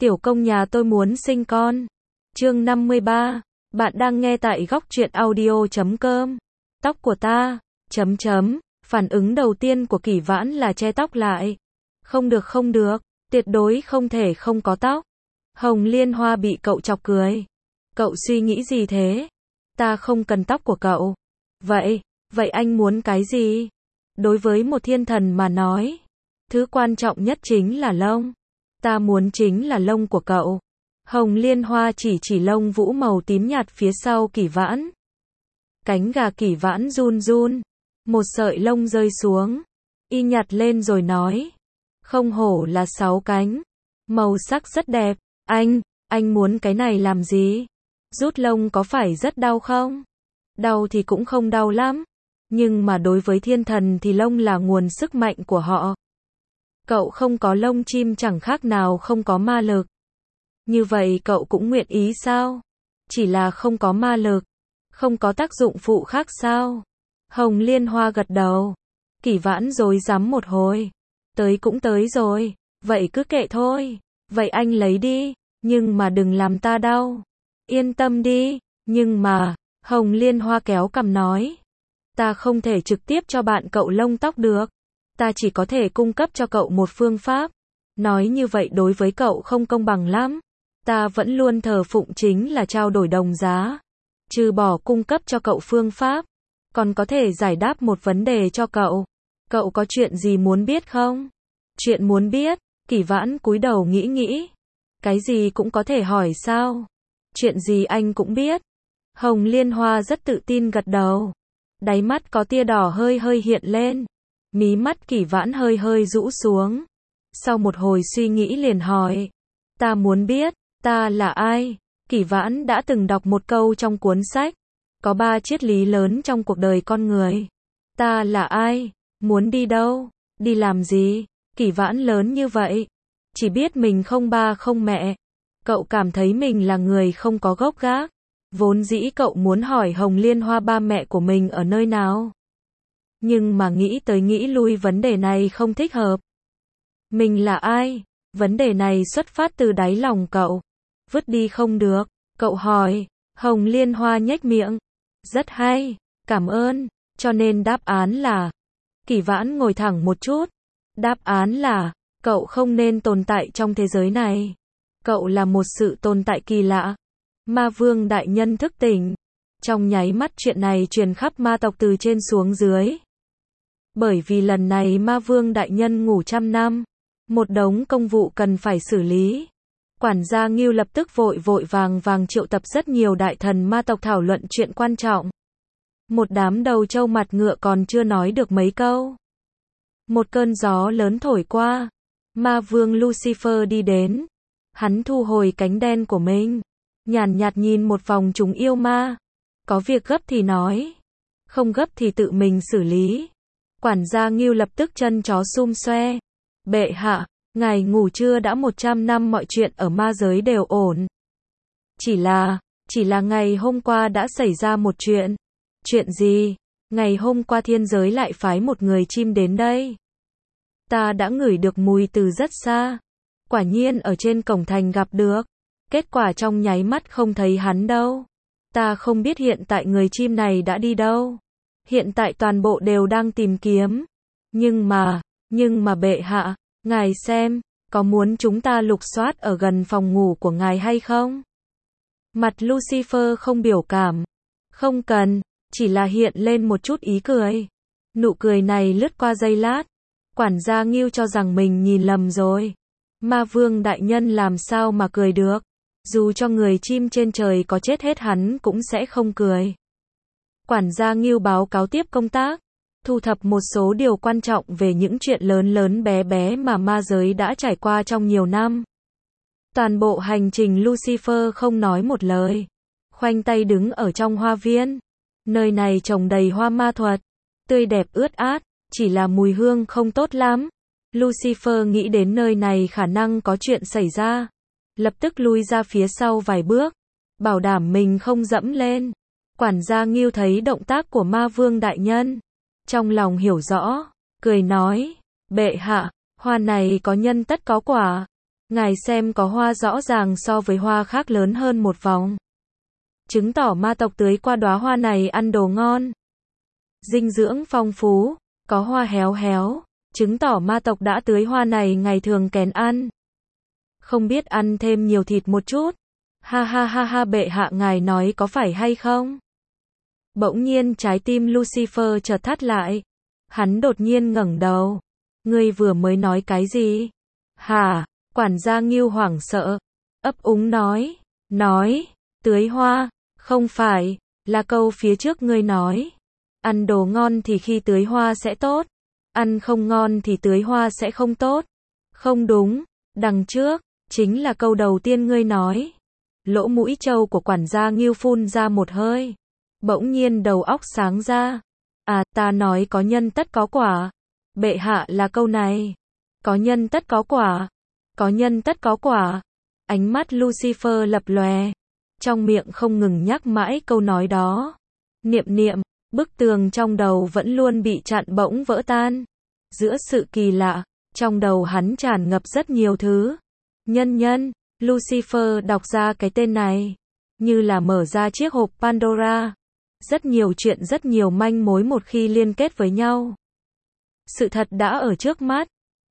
Tiểu công nhà tôi muốn sinh con. Chương 53. Bạn đang nghe tại góc truyện audio.com. Tóc của ta. Phản ứng đầu tiên của Kỷ Vãn là che tóc lại. Không được không được, tuyệt đối không thể không có tóc. Hồng Liên Hoa bị cậu chọc cười. Cậu suy nghĩ gì thế? Ta không cần tóc của cậu. Vậy anh muốn cái gì? Đối với một thiên thần mà nói, thứ quan trọng nhất chính là lông. Ta muốn chính là lông của cậu. Hồng Liên Hoa chỉ lông vũ màu tím nhạt phía sau Kỷ Vãn. Cánh gà Kỷ Vãn run run. Một sợi lông rơi xuống. Y nhặt lên rồi nói. Không hổ là 6 cánh. Màu sắc rất đẹp. Anh muốn cái này làm gì? Rút lông có phải rất đau không? Đau thì cũng không đau lắm. Nhưng mà đối với thiên thần thì lông là nguồn sức mạnh của họ. Cậu không có lông chim chẳng khác nào không có ma lực. Như vậy cậu cũng nguyện ý sao? Chỉ là không có ma lực, không có tác dụng phụ khác sao? Hồng Liên Hoa gật đầu. Kỷ Vãn rối rắm một hồi. Tới cũng tới rồi, vậy cứ kệ thôi. Vậy anh lấy đi, nhưng mà đừng làm ta đau. Yên tâm đi, nhưng mà, Hồng Liên Hoa kéo cằm nói. Ta không thể trực tiếp cho bạn cậu lông tóc được. Ta chỉ có thể cung cấp cho cậu một phương pháp. Nói như vậy đối với cậu không công bằng lắm. Ta vẫn luôn thờ phụng chính là trao đổi đồng giá. Trừ bỏ cung cấp cho cậu phương pháp, còn có thể giải đáp một vấn đề cho cậu. Cậu có chuyện gì muốn biết không? Chuyện muốn biết? Kỷ Vãn cúi đầu nghĩ. Cái gì cũng có thể hỏi sao? Chuyện gì anh cũng biết. Hồng Liên Hoa rất tự tin gật đầu. Đáy mắt có tia đỏ hơi hiện lên. Mí mắt Kỷ Vãn hơi rũ xuống. Sau một hồi suy nghĩ liền hỏi. Ta muốn biết, ta là ai? Kỷ Vãn đã từng đọc một câu trong cuốn sách. Có 3 triết lý lớn trong cuộc đời con người. Ta là ai? Muốn đi đâu? Đi làm gì? Kỷ Vãn lớn như vậy. Chỉ biết mình không ba không mẹ. Cậu cảm thấy mình là người không có gốc gác. Vốn dĩ cậu muốn hỏi Hồng Liên Hoa ba mẹ của mình ở nơi nào. Nhưng mà nghĩ tới nghĩ lui vấn đề này không thích hợp. Mình là ai? Vấn đề này xuất phát từ đáy lòng cậu. Vứt đi không được. Cậu hỏi. Hồng Liên Hoa nhếch miệng. Rất hay. Cảm ơn. Cho nên đáp án là. Kỷ Vãn ngồi thẳng một chút. Đáp án là. Cậu không nên tồn tại trong thế giới này. Cậu là một sự tồn tại kỳ lạ. Ma Vương đại nhân thức tỉnh. Trong nháy mắt chuyện này truyền khắp ma tộc từ trên xuống dưới. Bởi vì lần này Ma Vương đại nhân ngủ 100 năm. Một đống công vụ cần phải xử lý. Quản gia Ngưu lập tức vội vàng triệu tập rất nhiều đại thần ma tộc thảo luận chuyện quan trọng. Một đám đầu trâu mặt ngựa còn chưa nói được mấy câu. Một cơn gió lớn thổi qua. Ma Vương Lucifer đi đến. Hắn thu hồi cánh đen của mình. Nhàn nhạt nhìn một vòng chúng yêu ma. Có việc gấp thì nói. Không gấp thì tự mình xử lý. Quản gia Ngưu lập tức chân chó sum xoe. Bệ hạ, ngài ngủ trưa đã 100 năm mọi chuyện ở ma giới đều ổn. Chỉ là ngày hôm qua đã xảy ra một chuyện. Chuyện gì? Ngày hôm qua thiên giới lại phái một người chim đến đây. Ta đã ngửi được mùi từ rất xa. Quả nhiên ở trên cổng thành gặp được. Kết quả trong nháy mắt không thấy hắn đâu. Ta không biết hiện tại người chim này đã đi đâu. Hiện tại toàn bộ đều đang tìm kiếm. Nhưng mà bệ hạ, ngài xem, có muốn chúng ta lục soát ở gần phòng ngủ của ngài hay không? Mặt Lucifer không biểu cảm. Không cần, chỉ là hiện lên một chút ý cười. Nụ cười này lướt qua giây lát. Quản gia Ngưu cho rằng mình nhìn lầm rồi. Ma Vương đại nhân làm sao mà cười được? Dù cho người chim trên trời có chết hết hắn cũng sẽ không cười. Quản gia Ngưu báo cáo tiếp công tác. Thu thập một số điều quan trọng về những chuyện lớn bé mà ma giới đã trải qua trong nhiều năm. Toàn bộ hành trình Lucifer không nói một lời. Khoanh tay đứng ở trong hoa viên. Nơi này trồng đầy hoa ma thuật. Tươi đẹp ướt át, chỉ là mùi hương không tốt lắm. Lucifer nghĩ đến nơi này khả năng có chuyện xảy ra. Lập tức lui ra phía sau vài bước. Bảo đảm mình không dẫm lên. Quản gia Ngưu thấy động tác của Ma Vương đại nhân. Trong lòng hiểu rõ. Cười nói. Bệ hạ, hoa này có nhân tất có quả. Ngài xem có hoa rõ ràng so với hoa khác lớn hơn một vòng. Chứng tỏ ma tộc tưới qua đóa hoa này ăn đồ ngon. Dinh dưỡng phong phú, có hoa héo héo, chứng tỏ ma tộc đã tưới hoa này ngày thường kén ăn. Không biết ăn thêm nhiều thịt một chút. Ha ha ha ha, bệ hạ ngài nói có phải hay không? Bỗng nhiên trái tim Lucifer chợt thắt lại. Hắn đột nhiên ngẩng đầu. Ngươi vừa mới nói cái gì? Hả? Quản gia Ngưu hoảng sợ, ấp úng nói, tưới hoa, không phải, là câu phía trước ngươi nói. Ăn đồ ngon thì khi tưới hoa sẽ tốt, ăn không ngon thì tưới hoa sẽ không tốt. Không đúng, đằng trước, chính là câu đầu tiên ngươi nói. Lỗ mũi trâu của quản gia Ngưu phun ra một hơi. Bỗng nhiên đầu óc sáng ra. À, ta nói có nhân tất có quả. Bệ hạ là câu này. Có nhân tất có quả. Có nhân tất có quả. Ánh mắt Lucifer lập lòe. Trong miệng không ngừng nhắc mãi câu nói đó. Niệm, bức tường trong đầu vẫn luôn bị chặn bỗng vỡ tan. Giữa sự kỳ lạ, trong đầu hắn tràn ngập rất nhiều thứ. Nhân, Lucifer đọc ra cái tên này. Như là mở ra chiếc hộp Pandora. Rất nhiều chuyện, rất nhiều manh mối một khi liên kết với nhau. Sự thật đã ở trước mắt.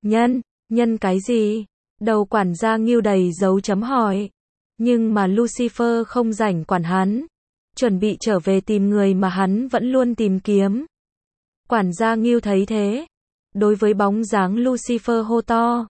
Nhân cái gì? Đầu quản gia Ngưu đầy dấu chấm hỏi. Nhưng mà Lucifer không rảnh quản hắn. Chuẩn bị trở về tìm người mà hắn vẫn luôn tìm kiếm. Quản gia Ngưu thấy thế. Đối với bóng dáng Lucifer hô to.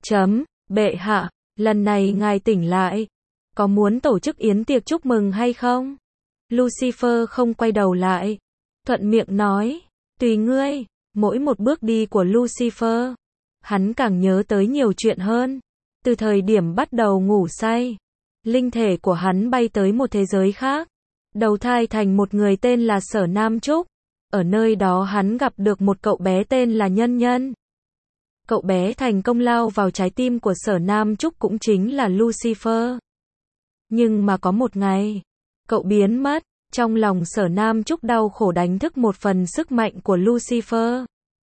Bệ hạ, lần này ngài tỉnh lại. Có muốn tổ chức yến tiệc chúc mừng hay không? Lucifer không quay đầu lại. Thuận miệng nói. Tùy ngươi. Mỗi một bước đi của Lucifer, hắn càng nhớ tới nhiều chuyện hơn. Từ thời điểm bắt đầu ngủ say, linh thể của hắn bay tới một thế giới khác, đầu thai thành một người tên là Sở Nam Trúc. Ở nơi đó hắn gặp được một cậu bé tên là Nhân. Cậu bé thành công lao vào trái tim của Sở Nam Trúc, cũng chính là Lucifer. Nhưng mà có một ngày, cậu biến mất. Trong lòng Sở Nam Trúc đau khổ đánh thức một phần sức mạnh của Lucifer.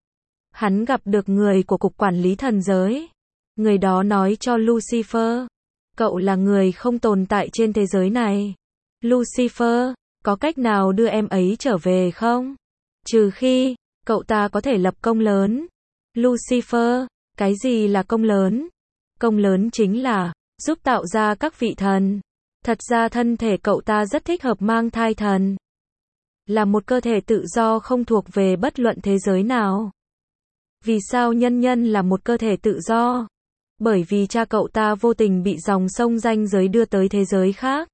Hắn gặp được người của Cục Quản lý Thần Giới. Người đó nói cho Lucifer, cậu là người không tồn tại trên thế giới này. Lucifer, có cách nào đưa em ấy trở về không? Trừ khi, cậu ta có thể lập công lớn. Lucifer, cái gì là công lớn? Công lớn chính là, giúp tạo ra các vị thần. Thật ra thân thể cậu ta rất thích hợp mang thai thần. Là một cơ thể tự do không thuộc về bất luận thế giới nào. Vì sao Nhân là một cơ thể tự do? Bởi vì cha cậu ta vô tình bị dòng sông ranh giới đưa tới thế giới khác.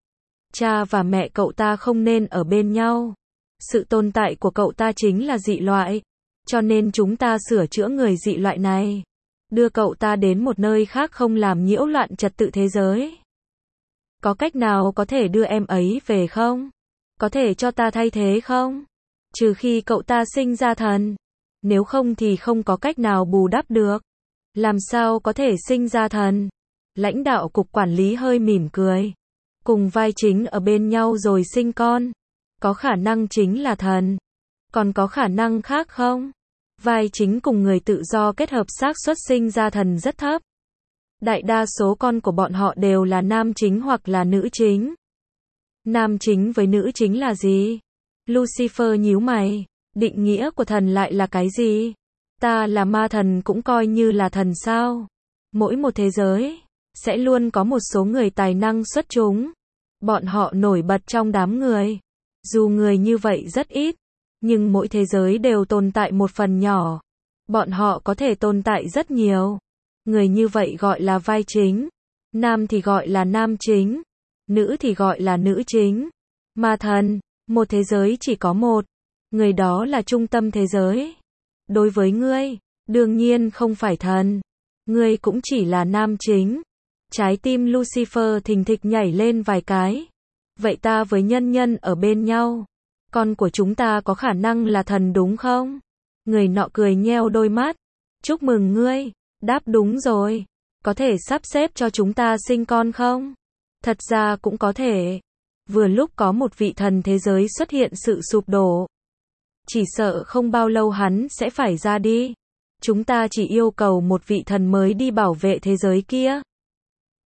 Cha và mẹ cậu ta không nên ở bên nhau. Sự tồn tại của cậu ta chính là dị loại. Cho nên chúng ta sửa chữa người dị loại này. Đưa cậu ta đến một nơi khác không làm nhiễu loạn trật tự thế giới. Có cách nào có thể đưa em ấy về không? Có thể cho ta thay thế không? Trừ khi cậu ta sinh ra thần. Nếu không thì không có cách nào bù đắp được. Làm sao có thể sinh ra thần? Lãnh đạo cục quản lý hơi mỉm cười. Cùng vai chính ở bên nhau rồi sinh con. Có khả năng chính là thần. Còn có khả năng khác không? Vai chính cùng người tự do kết hợp xác suất sinh ra thần rất thấp. Đại đa số con của bọn họ đều là nam chính hoặc là nữ chính. Nam chính với nữ chính là gì? Lucifer nhíu mày. Định nghĩa của thần lại là cái gì? Ta là ma thần cũng coi như là thần sao? Mỗi một thế giới sẽ luôn có một số người tài năng xuất chúng. Bọn họ nổi bật trong đám người. Dù người như vậy rất ít, nhưng mỗi thế giới đều tồn tại một phần nhỏ. Bọn họ có thể tồn tại rất nhiều. Người như vậy gọi là vai chính. Nam thì gọi là nam chính. Nữ thì gọi là nữ chính. Ma thần, một thế giới chỉ có một. Người đó là trung tâm thế giới. Đối với ngươi, đương nhiên không phải thần. Ngươi cũng chỉ là nam chính. Trái tim Lucifer thình thịch nhảy lên vài cái. Vậy ta với Nhân ở bên nhau. Con của chúng ta có khả năng là thần đúng không? Người nọ cười nheo đôi mắt. Chúc mừng ngươi. Đáp đúng rồi. Có thể sắp xếp cho chúng ta sinh con không? Thật ra cũng có thể. Vừa lúc có một vị thần thế giới xuất hiện sự sụp đổ. Chỉ sợ không bao lâu hắn sẽ phải ra đi. Chúng ta chỉ yêu cầu một vị thần mới đi bảo vệ thế giới kia.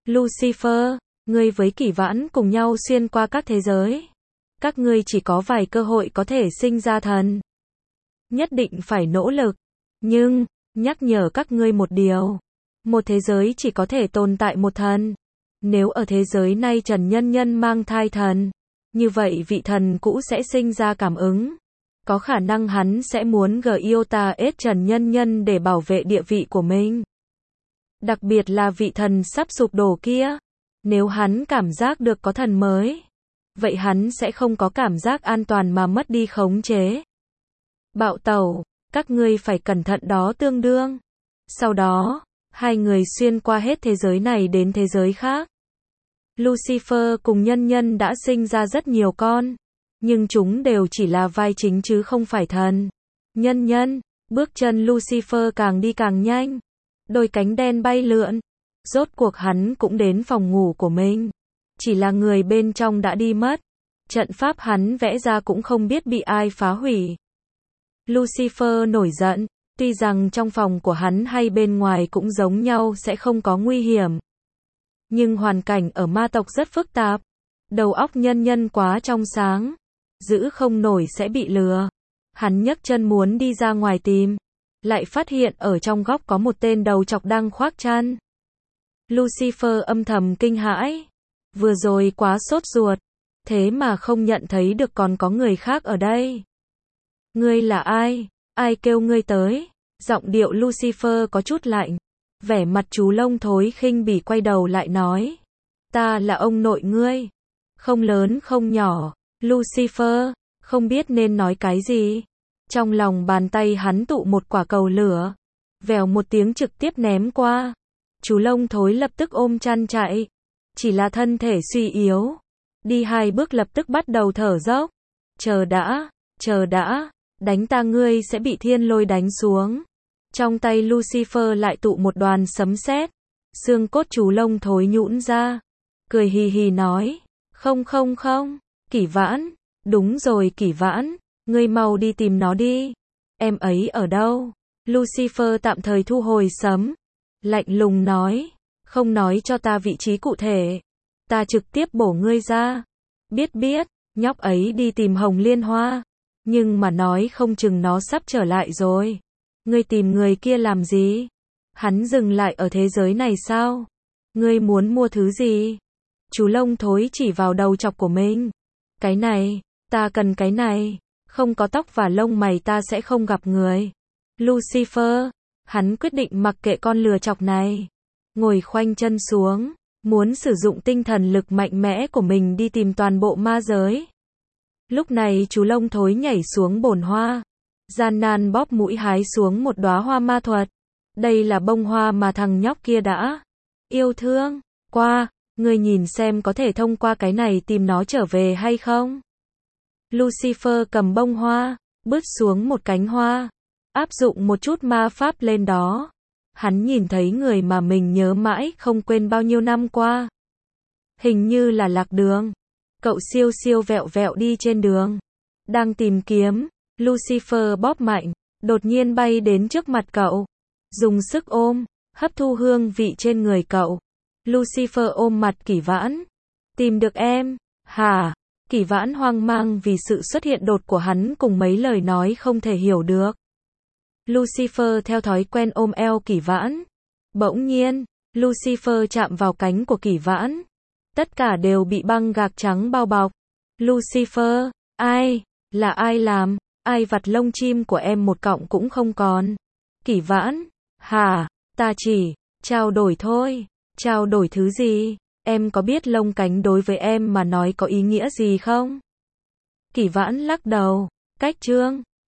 Lucifer, ngươi với Kỷ Vãn cùng nhau xuyên qua các thế giới. Các ngươi chỉ có vài cơ hội có thể sinh ra thần. Nhất định phải nỗ lực. Nhưng, nhắc nhở các ngươi một điều. Một thế giới chỉ có thể tồn tại một thần. Nếu ở thế giới này Trần Nhân Nhân mang thai thần, như vậy vị thần cũ sẽ sinh ra cảm ứng. Có khả năng hắn sẽ muốn Giota-S Trần Nhân Nhân để bảo vệ địa vị của mình. Đặc biệt là vị thần sắp sụp đổ kia. Nếu hắn cảm giác được có thần mới, vậy hắn sẽ không có cảm giác an toàn mà mất đi khống chế. Bạo tẩu, các ngươi phải cẩn thận đó tương đương. Sau đó, hai người xuyên qua hết thế giới này đến thế giới khác. Lucifer cùng Nhân Nhân đã sinh ra rất nhiều con, nhưng chúng đều chỉ là vai chính chứ không phải thần. Nhân Nhân, bước chân Lucifer càng đi càng nhanh, đôi cánh đen bay lượn. Rốt cuộc hắn cũng đến phòng ngủ của mình. Chỉ là người bên trong đã đi mất. Trận pháp hắn vẽ ra cũng không biết bị ai phá hủy. Lucifer nổi giận, tuy rằng trong phòng của hắn hay bên ngoài cũng giống nhau sẽ không có nguy hiểm. Nhưng hoàn cảnh ở ma tộc rất phức tạp. Đầu óc Nhân Nhân quá trong sáng. Giữ không nổi sẽ bị lừa. Hắn nhấc chân muốn đi ra ngoài tìm. Lại phát hiện ở trong góc có một tên đầu chọc đang khoác chăn. Lucifer âm thầm kinh hãi. Vừa rồi quá sốt ruột. Thế mà không nhận thấy được còn có người khác ở đây. Ngươi là ai? Ai kêu ngươi tới? Giọng điệu Lucifer có chút lạnh. Vẻ mặt chú Lông Thối khinh bỉ quay đầu lại nói. Ta là ông nội ngươi. Không lớn không nhỏ. Lucifer, không biết nên nói cái gì. Trong lòng bàn tay hắn tụ một quả cầu lửa. Vèo một tiếng trực tiếp ném qua. Chú Lông Thối lập tức ôm chăn chạy. Chỉ là thân thể suy yếu. Đi 2 bước lập tức bắt đầu thở dốc. Chờ đã, đánh ta ngươi sẽ bị thiên lôi đánh xuống. Trong tay Lucifer lại tụ một đoàn sấm sét. Xương cốt chú Lông Thối nhũn ra. Cười hì hì nói. Không, Kỷ Vãn. Đúng rồi Kỷ Vãn, ngươi mau đi tìm nó đi. Em ấy ở đâu? Lucifer tạm thời thu hồi sấm. Lạnh lùng nói. Không nói cho ta vị trí cụ thể. Ta trực tiếp bổ ngươi ra. Biết, nhóc ấy đi tìm Hồng Liên Hoa. Nhưng mà nói không chừng nó sắp trở lại rồi. Ngươi tìm người kia làm gì? Hắn dừng lại ở thế giới này sao? Ngươi muốn mua thứ gì? Chú Lông Thối chỉ vào đầu chọc của mình. Cái này, ta cần cái này. Không có tóc và lông mày ta sẽ không gặp người. Lucifer, hắn quyết định mặc kệ con lừa chọc này. Ngồi khoanh chân xuống, muốn sử dụng tinh thần lực mạnh mẽ của mình đi tìm toàn bộ ma giới. Lúc này chú Lông Thối nhảy xuống bồn hoa, gian nan bóp mũi hái xuống một đóa hoa ma thuật. Đây là bông hoa mà thằng nhóc kia đã yêu thương qua, ngươi nhìn xem có thể thông qua cái này tìm nó trở về hay không. Lucifer cầm bông hoa, bứt xuống một cánh hoa, áp dụng một chút ma pháp lên đó. Hắn nhìn thấy người mà mình nhớ mãi không quên bao nhiêu năm qua. Hình như là Lạc Đường. Cậu siêu vẹo vẹo đi trên đường. Đang tìm kiếm, Lucifer bóp mạnh, đột nhiên bay đến trước mặt cậu. Dùng sức ôm, hấp thu hương vị trên người cậu. Lucifer ôm mặt Kỷ Vãn. Tìm được em, hả? Kỷ Vãn hoang mang vì sự xuất hiện đột của hắn cùng mấy lời nói không thể hiểu được. Lucifer theo thói quen ôm eo Kỷ Vãn. Bỗng nhiên, Lucifer chạm vào cánh của Kỷ Vãn. Tất cả đều bị băng gạc trắng bao bọc. Lucifer, ai? Là ai làm? Ai vặt lông chim của em một cọng cũng không còn? Kỷ Vãn, hả? Ta chỉ trao đổi thôi. Trao đổi thứ gì? Em có biết lông cánh đối với em mà nói có ý nghĩa gì không? Kỷ Vãn lắc đầu. Cách chương